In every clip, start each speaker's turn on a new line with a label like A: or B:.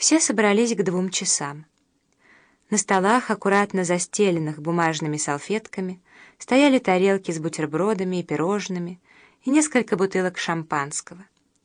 A: Все собрались к 2 часам. На столах, аккуратно застеленных бумажными салфетками, стояли тарелки с бутербродами и пирожными и несколько бутылок шампанского.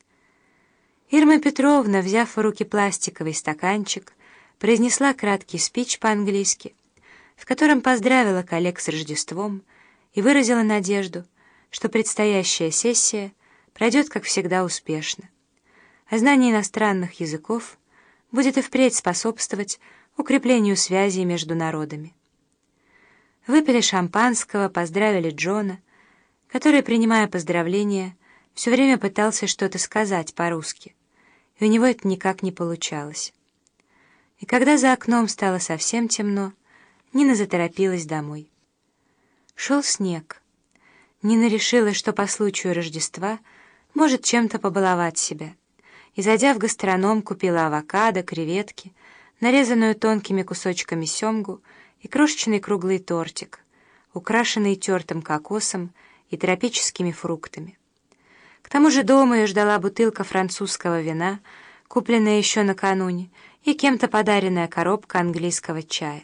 A: Ирма Петровна, взяв в руки пластиковый стаканчик, произнесла краткий спич по-английски, в котором поздравила коллег с Рождеством и выразила надежду, что предстоящая сессия пройдет, как всегда, успешно, а знание иностранных языков будет и впредь способствовать укреплению связей между народами. Выпили шампанского, поздравили Джона, который, принимая поздравления, все время пытался что-то сказать по-русски, и у него это никак не получалось. И когда за окном стало совсем темно, Нина заторопилась домой. Шел снег. Нина решила, что по случаю Рождества может чем-то побаловать себя, и, зайдя в гастроном, купила авокадо, креветки, нарезанную тонкими кусочками семгу и крошечный круглый тортик, украшенный тертым кокосом и тропическими фруктами. К тому же дома ее ждала бутылка французского вина, купленная еще накануне, и кем-то подаренная коробка английского чая.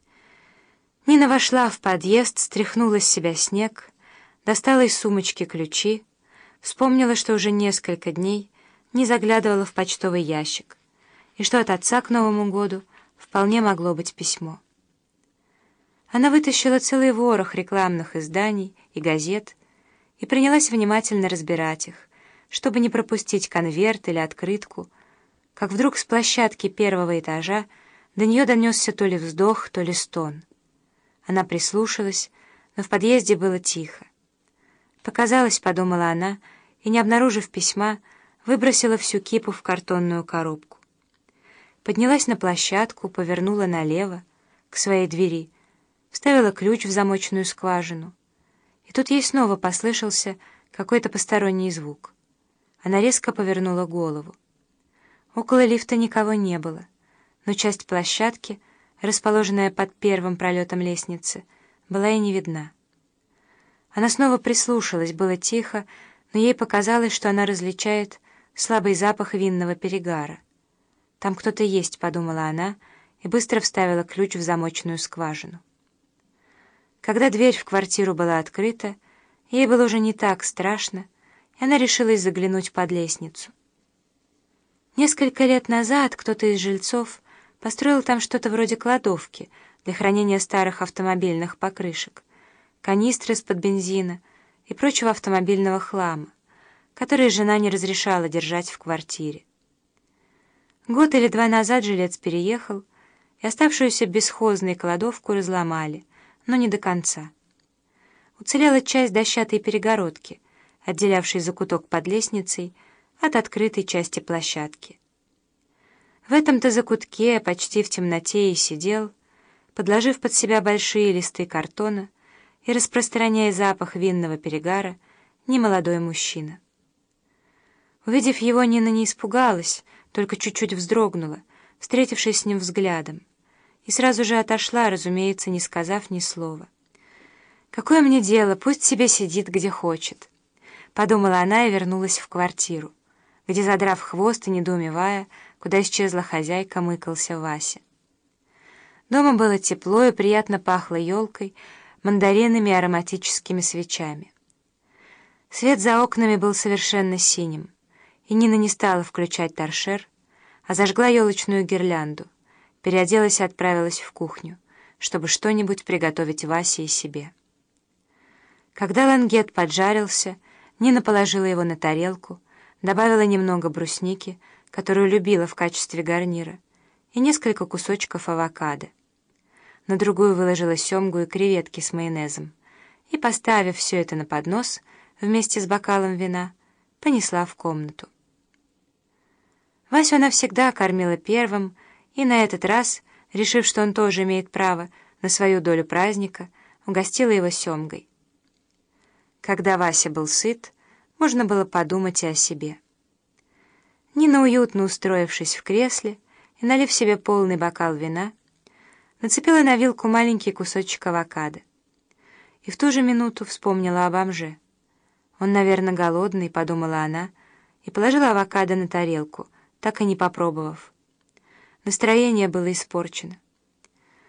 A: Нина вошла в подъезд, стряхнула с себя снег, достала из сумочки ключи, вспомнила, что уже несколько дней не заглядывала в почтовый ящик, и что от отца к Новому году вполне могло быть письмо. Она вытащила целый ворох рекламных изданий и газет и принялась внимательно разбирать их, чтобы не пропустить конверт или открытку, как вдруг с площадки 1-го этажа до нее донесся то ли вздох, то ли стон. Она прислушалась, но в подъезде было тихо. «Показалось», — подумала она, и, не обнаружив письма, выбросила всю кипу в картонную коробку. Поднялась на площадку, повернула налево, к своей двери, вставила ключ в замочную скважину. И тут ей снова послышался какой-то посторонний звук. Она резко повернула голову. Около лифта никого не было, но часть площадки, расположенная под 1-м пролетом лестницы, была и не видна. Она снова прислушалась, было тихо, но ей показалось, что она различает слабый запах винного перегара. «Там кто-то есть», — подумала она, и быстро вставила ключ в замочную скважину. Когда дверь в квартиру была открыта, ей было уже не так страшно, и она решилась заглянуть под лестницу. Несколько лет назад кто-то из жильцов построил там что-то вроде кладовки для хранения старых автомобильных покрышек, канистры из-под бензина и прочего автомобильного хлама, который жена не разрешала держать в квартире. Год или 2 назад жилец переехал, и оставшуюся бесхозной кладовку разломали, но не до конца. Уцелела часть дощатой перегородки, отделявшей закуток под лестницей от открытой части площадки. В этом-то закутке, почти в темноте, и сидел, подложив под себя большие листы картона и распространяя запах винного перегара, немолодой мужчина. Увидев его, Нина не испугалась, только чуть-чуть вздрогнула, встретившись с ним взглядом, и сразу же отошла, разумеется, не сказав ни слова. «Какое мне дело, пусть себе сидит, где хочет», — подумала она и вернулась в квартиру, где, задрав хвост и недоумевая, куда исчезла хозяйка, мыкался Вася. Дома было тепло и приятно пахло елкой, мандаринами и ароматическими свечами. Свет за окнами был совершенно синим, и Нина не стала включать торшер, а зажгла елочную гирлянду, переоделась и отправилась в кухню, чтобы что-нибудь приготовить Васе и себе. Когда лангет поджарился, Нина положила его на тарелку, добавила немного брусники, которую любила в качестве гарнира, и несколько кусочков авокадо. На другую выложила семгу и креветки с майонезом, и, поставив все это на поднос вместе с бокалом вина, понесла в комнату. Васю она всегда кормила первым, и на этот раз, решив, что он тоже имеет право на свою долю праздника, угостила его семгой. Когда Вася был сыт, можно было подумать и о себе. Нина, уютно устроившись в кресле и налив себе полный бокал вина, нацепила на вилку маленький кусочек авокадо. И в ту же минуту вспомнила о бомже. «Он, наверное, голодный», — подумала она, и положила авокадо на тарелку, так и не попробовав. Настроение было испорчено.